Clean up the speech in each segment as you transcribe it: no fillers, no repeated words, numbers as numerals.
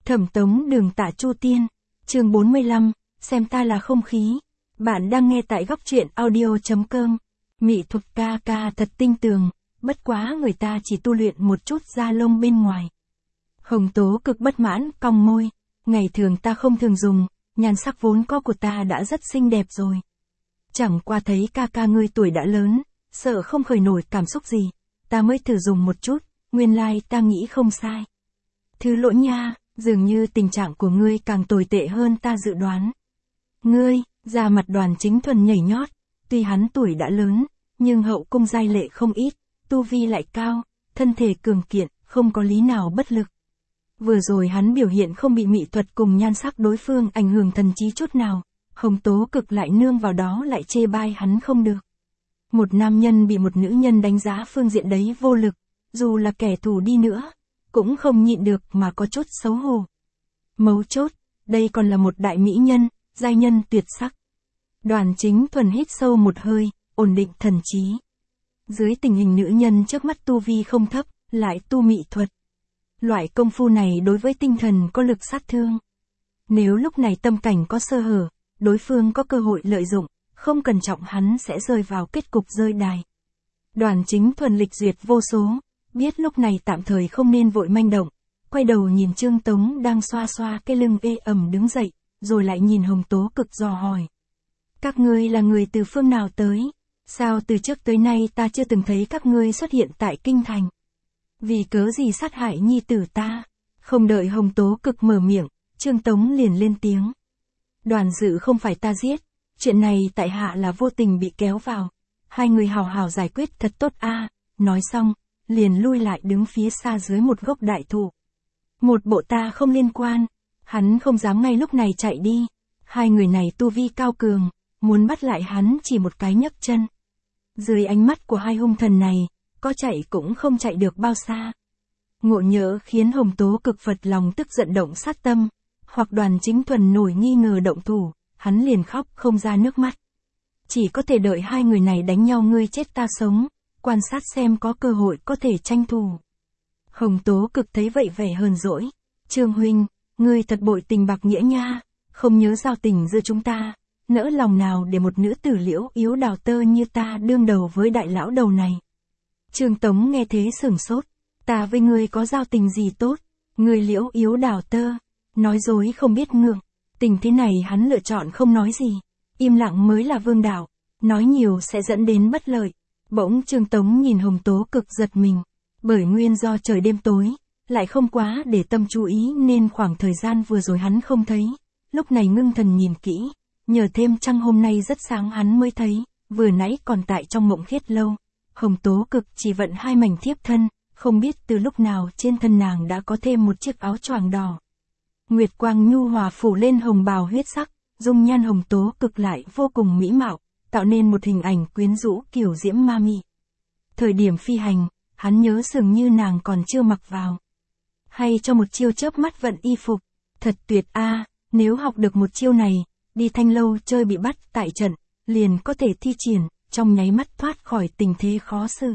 Thẩm Tống Đường Tạ Chu Tiên, chương 45, xem ta là không khí. Bạn đang nghe tại góc truyện audio.com. Mỹ thuật ca ca thật tinh tường, bất quá người ta chỉ tu luyện một chút da lông bên ngoài. Hồng Tố cực bất mãn, cong môi, ngày thường ta không thường dùng, nhan sắc vốn có của ta đã rất xinh đẹp rồi. Chẳng qua thấy ca ca ngươi tuổi đã lớn, sợ không khởi nổi cảm xúc gì, ta mới thử dùng một chút, nguyên lai ta nghĩ không sai. Thứ lỗi nha, dường như tình trạng của ngươi càng tồi tệ hơn ta dự đoán. Ngươi, da mặt Đoàn Chính Thuần nhảy nhót, tuy hắn tuổi đã lớn, nhưng hậu cung giai lệ không ít, tu vi lại cao, thân thể cường kiện, không có lý nào bất lực. Vừa rồi hắn biểu hiện không bị mỹ thuật cùng nhan sắc đối phương ảnh hưởng thần trí chút nào, Hồng Tố cực lại nương vào đó lại chê bai hắn không được. Một nam nhân bị một nữ nhân đánh giá phương diện đấy vô lực, dù là kẻ thù đi nữa, cũng không nhịn được mà có chút xấu hổ. Mấu chốt, đây còn là một đại mỹ nhân, giai nhân tuyệt sắc. Đoàn Chính Thuần hít sâu một hơi, ổn định thần trí. Dưới tình hình nữ nhân trước mắt tu vi không thấp, lại tu mỹ thuật. Loại công phu này đối với tinh thần có lực sát thương. Nếu lúc này tâm cảnh có sơ hở, đối phương có cơ hội lợi dụng, không cẩn trọng hắn sẽ rơi vào kết cục rơi đài. Đoàn Chính Thuần lịch duyệt vô số, biết lúc này tạm thời không nên vội manh động, quay đầu nhìn Trương Tống đang xoa xoa cái lưng ê ẩm đứng dậy, rồi lại nhìn Hồng Tố cực dò hỏi. Các ngươi là người từ phương nào tới? Sao từ trước tới nay ta chưa từng thấy các ngươi xuất hiện tại kinh thành? Vì cớ gì sát hại nhi tử ta? Không đợi Hồng Tố cực mở miệng, Trương Tống liền lên tiếng. Đoàn Dự không phải ta giết, chuyện này tại hạ là vô tình bị kéo vào. Hai người hào hào giải quyết thật tốt a. Nói xong, liền lui lại đứng phía xa dưới một gốc đại thụ. Một bộ ta không liên quan, hắn không dám ngay lúc này chạy đi. Hai người này tu vi cao cường, muốn bắt lại hắn chỉ một cái nhấc chân. Dưới ánh mắt của hai hung thần này, có chạy cũng không chạy được bao xa. Ngộ nhỡ khiến Hồng Tố cực phật lòng tức giận động sát tâm, hoặc Đoàn Chính Thuần nổi nghi ngờ động thủ, hắn liền khóc không ra nước mắt. Chỉ có thể đợi hai người này đánh nhau ngươi chết ta sống, quan sát xem có cơ hội có thể tranh thủ. Hồng Tố cực thấy vậy vẻ hờn dỗi. Trương huynh, ngươi thật bội tình bạc nghĩa nha, không nhớ giao tình giữa chúng ta, nỡ lòng nào để một nữ tử liễu yếu đào tơ như ta đương đầu với đại lão đầu này. Trương Tống nghe thế sửng sốt, ta với ngươi có giao tình gì tốt, ngươi liễu yếu đào tơ, nói dối không biết ngượng, tình thế này hắn lựa chọn không nói gì, im lặng mới là vương đạo, nói nhiều sẽ dẫn đến bất lợi. Bỗng Trương Tống nhìn Hồng Tố cực giật mình, bởi nguyên do trời đêm tối, lại không quá để tâm chú ý nên khoảng thời gian vừa rồi hắn không thấy, lúc này ngưng thần nhìn kỹ, nhờ thêm trăng hôm nay rất sáng hắn mới thấy, vừa nãy còn tại trong mộng khiết lâu, Hồng Tố cực chỉ vận hai mảnh thiếp thân, không biết từ lúc nào trên thân nàng đã có thêm một chiếc áo choàng đỏ. Nguyệt quang nhu hòa phủ lên hồng bào huyết sắc, dung nhan Hồng Tố cực lại vô cùng mỹ mạo, tạo nên một hình ảnh quyến rũ kiều diễm ma mị. Thời điểm phi hành, hắn nhớ dường như nàng còn chưa mặc vào. Hay cho một chiêu chớp mắt vận y phục, thật tuyệt a, nếu học được một chiêu này, đi Thanh Lâu chơi bị bắt tại trận, liền có thể thi triển, trong nháy mắt thoát khỏi tình thế khó xử.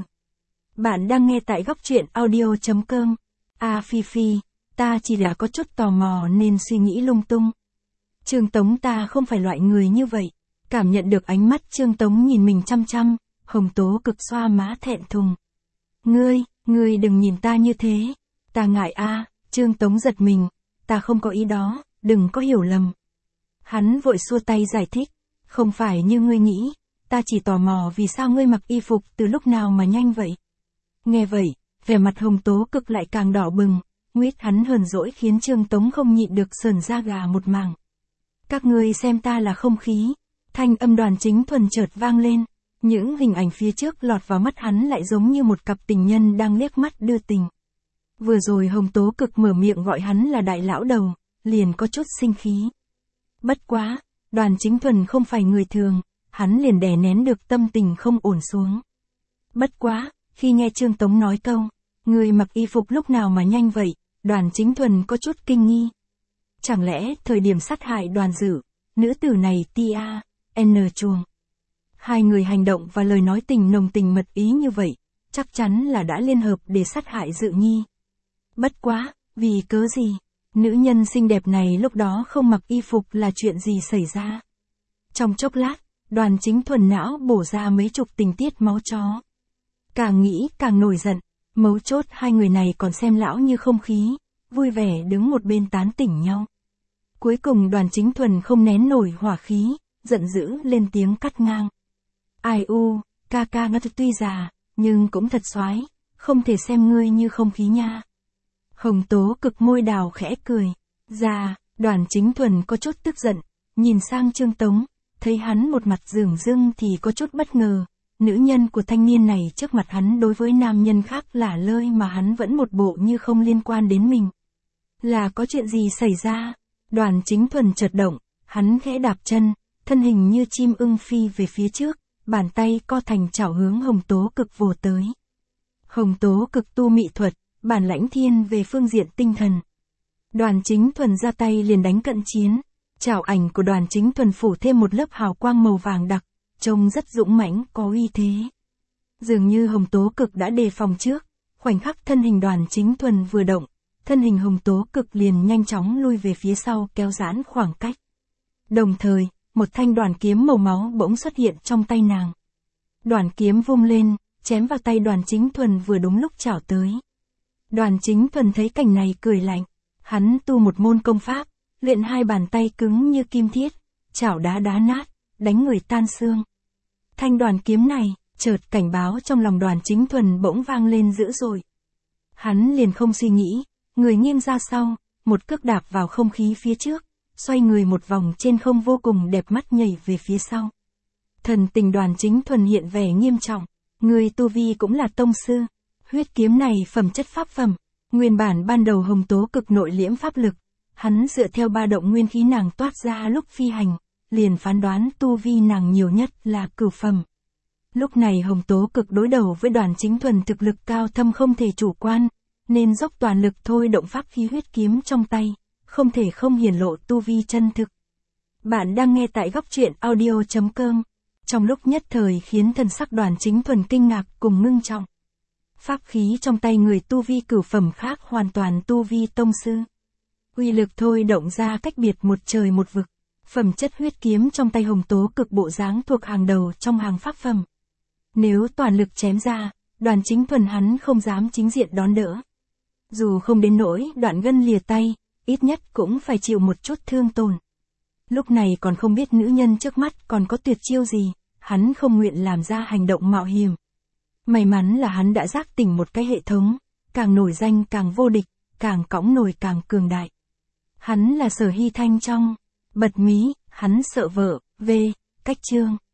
Bạn đang nghe tại góc truyện audio.com. Phi Phi, ta chỉ là có chút tò mò nên suy nghĩ lung tung. Trương Tống ta không phải loại người như vậy. Cảm nhận được ánh mắt Trương Tống nhìn mình chăm chăm, Hồng Tố cực xoa má thẹn thùng. Ngươi đừng nhìn ta như thế. Ta ngại a. Trương Tống giật mình. Ta không có ý đó, đừng có hiểu lầm. Hắn vội xua tay giải thích. Không phải như ngươi nghĩ, ta chỉ tò mò vì sao ngươi mặc y phục từ lúc nào mà nhanh vậy. Nghe vậy, vẻ mặt Hồng Tố cực lại càng đỏ bừng, nguyết hắn hờn dỗi khiến Trương Tống không nhịn được sởn da gà một mảng. Các ngươi xem ta là không khí. Thanh âm Đoàn Chính Thuần chợt vang lên, những hình ảnh phía trước lọt vào mắt hắn lại giống như một cặp tình nhân đang liếc mắt đưa tình. Vừa rồi Hồng Tố cực mở miệng gọi hắn là đại lão đầu, liền có chút sinh khí. Bất quá, Đoàn Chính Thuần không phải người thường, hắn liền đè nén được tâm tình không ổn xuống. Bất quá, khi nghe Trương Tống nói câu, người mặc y phục lúc nào mà nhanh vậy, Đoàn Chính Thuần có chút kinh nghi. Chẳng lẽ thời điểm sát hại Đoàn Dự, nữ tử này tia N chuồng. Hai người hành động và lời nói tình nồng tình mật ý như vậy, chắc chắn là đã liên hợp để sát hại Dự Nhi. Bất quá, vì cớ gì? Nữ nhân xinh đẹp này lúc đó không mặc y phục là chuyện gì xảy ra? Trong chốc lát, Đoàn Chính Thuần não bổ ra mấy chục tình tiết máu chó. Càng nghĩ càng nổi giận, mấu chốt hai người này còn xem lão như không khí, vui vẻ đứng một bên tán tỉnh nhau. Cuối cùng Đoàn Chính Thuần không nén nổi hỏa khí, giận dữ lên tiếng cắt ngang. Ai u, ca ca nó tuy già, nhưng cũng thật soái, không thể xem ngươi như không khí nha. Hồng Tố Cực môi đào khẽ cười. Già, Đoàn Chính Thuần có chút tức giận, nhìn sang Trương Tống, thấy hắn một mặt dửng dưng thì có chút bất ngờ. Nữ nhân của thanh niên này trước mặt hắn đối với nam nhân khác lả lơi mà hắn vẫn một bộ như không liên quan đến mình. Là có chuyện gì xảy ra? Đoàn Chính Thuần chợt động, hắn khẽ đạp chân, thân hình như chim ưng phi về phía trước, bàn tay co thành chảo hướng Hồng Tố Cực vồ tới. Hồng Tố Cực tu mị thuật, bản lãnh thiên về phương diện tinh thần. Đoàn Chính Thuần ra tay liền đánh cận chiến, chảo ảnh của Đoàn Chính Thuần phủ thêm một lớp hào quang màu vàng đặc, trông rất dũng mãnh có uy thế. Dường như Hồng Tố Cực đã đề phòng trước, khoảnh khắc thân hình Đoàn Chính Thuần vừa động, thân hình Hồng Tố Cực liền nhanh chóng lui về phía sau kéo giãn khoảng cách. Đồng thời, một thanh đoàn kiếm màu máu bỗng xuất hiện trong tay nàng. Đoàn kiếm vung lên, chém vào tay Đoàn Chính Thuần vừa đúng lúc chảo tới. Đoàn Chính Thuần thấy cảnh này cười lạnh, hắn tu một môn công pháp, luyện hai bàn tay cứng như kim thiết, chảo đá đá nát, đánh người tan xương. Thanh đoàn kiếm này, chợt cảnh báo trong lòng Đoàn Chính Thuần bỗng vang lên dữ dội. Hắn liền không suy nghĩ, người nghiêng ra sau, một cước đạp vào không khí phía trước, xoay người một vòng trên không vô cùng đẹp mắt nhảy về phía sau. Thần tình Đoàn Chính Thuần hiện vẻ nghiêm trọng, người tu vi cũng là tông sư, huyết kiếm này phẩm chất pháp phẩm, nguyên bản ban đầu Hồng Tố Cực nội liễm pháp lực, hắn dựa theo ba động nguyên khí nàng toát ra lúc phi hành, liền phán đoán tu vi nàng nhiều nhất là cửu phẩm. Lúc này Hồng Tố Cực đối đầu với Đoàn Chính Thuần thực lực cao thâm không thể chủ quan, nên dốc toàn lực thôi động pháp khí huyết kiếm trong tay, không thể không hiển lộ tu vi chân thực. Bạn đang nghe tại góc truyện audio.com. Trong lúc nhất thời khiến thần sắc Đoàn Chính Thuần kinh ngạc cùng ngưng trọng. Pháp khí trong tay người tu vi cửu phẩm khác hoàn toàn tu vi tông sư. Uy lực thôi động ra cách biệt một trời một vực. Phẩm chất huyết kiếm trong tay Hồng Tố Cực bộ dáng thuộc hàng đầu trong hàng pháp phẩm. Nếu toàn lực chém ra, Đoàn Chính Thuần hắn không dám chính diện đón đỡ. Dù không đến nỗi đoạn gân lìa tay, ít nhất cũng phải chịu một chút thương tổn. Lúc này còn không biết nữ nhân trước mắt còn có tuyệt chiêu gì, hắn không nguyện làm ra hành động mạo hiểm. May mắn là hắn đã giác tỉnh một cái hệ thống, càng nổi danh càng vô địch, càng cõng nổi càng cường đại. Hắn là Sở Hy Thanh trong Bật Mí, hắn sợ vợ, cách chương.